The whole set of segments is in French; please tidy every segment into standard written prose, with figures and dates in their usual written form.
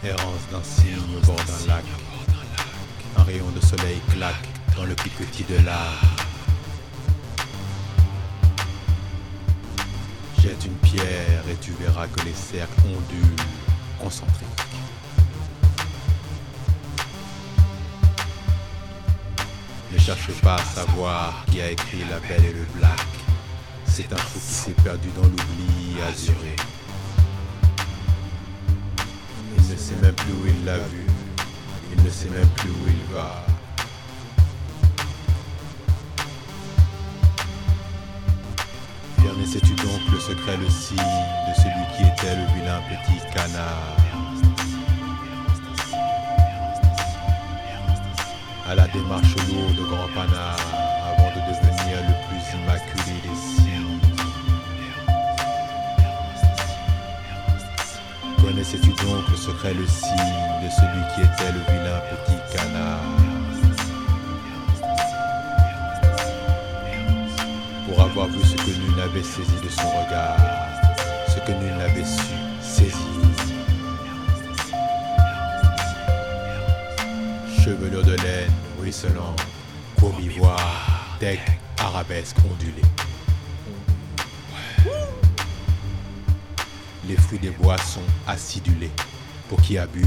Errance d'un cygne au bord d'un lac. Un rayon de soleil claque dans le cliquetis de l'âme. Jette une pierre et tu verras que les cercles ondulent, concentriques. Ne cherche pas à savoir qui a écrit La Belle et le Black. C'est un fou qui s'est perdu dans l'oubli azuré. Il ne sait même plus où il l'a vu. Il ne sait même plus où il va. Sais-tu donc le secret, le signe de celui qui était le vilain petit canard? À la démarche lourde de grand panard, avant de devenir le plus immaculé des signes. Connaissais-tu donc le secret, le signe de celui qui était le vilain petit canard? Pour avoir vu ce que nul n'avait saisi de son regard, ce que nul n'avait su saisir. Chevelure de laine ruisselante, courbe ivoire, deck, arabesque ondulée. Les fruits des bois sont acidulés pour qui abuse.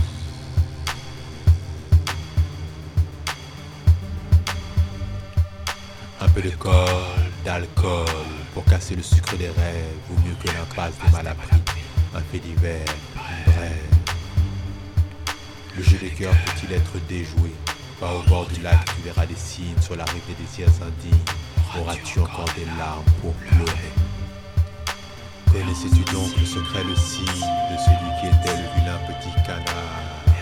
Un peu de colle, d'alcool, pour casser le sucre des rêves, vaut mieux que l'impasse des malappris, un fait divers, une brève. Le jeu des cœurs peut-il être déjoué? Pas au bord du lac, tu verras des signes sur la rive des désirs indignes. Auras-tu encore des larmes pour pleurer? Connaissais-tu donc le secret, le signe de celui qui était le vilain petit canard?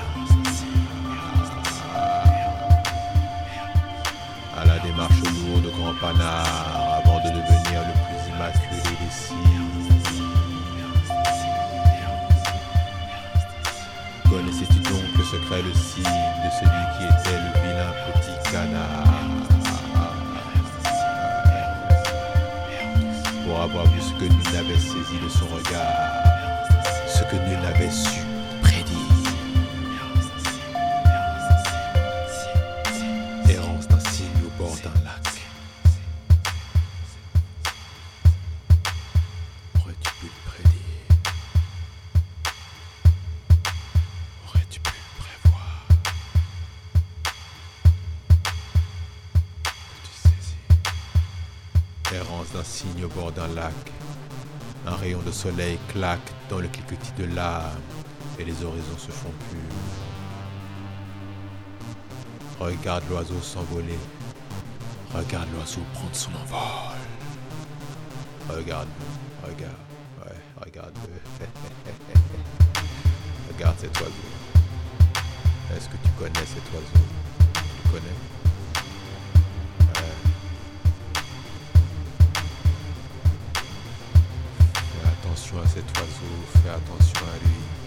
À la démarche lourde de grand panard, avant de devenir le plus immaculé des signes. Connaissais-tu donc le secret, le signe de celui qui était le vilain petit canard? Pour avoir vu ce que nul n'avait saisi de son regard, ce que nul n'avait su prédire. Errance d'un cygne au bord d'un lac. Aurais-tu pu le prédire? Aurais-tu pu le prévoir? Peux-tu saisir? Errance d'un cygne au bord d'un lac. Un rayon de soleil claque dans le cliquetis de l'âme et les horizons se font purs. Regarde l'oiseau s'envoler. Regarde l'oiseau prendre son envol. Regarde-le, regarde, ouais, regarde-le. Regarde cet oiseau. Est-ce que tu connais cet oiseau? Tu le connais? Ouais. Fais attention à cet oiseau, fais attention à lui.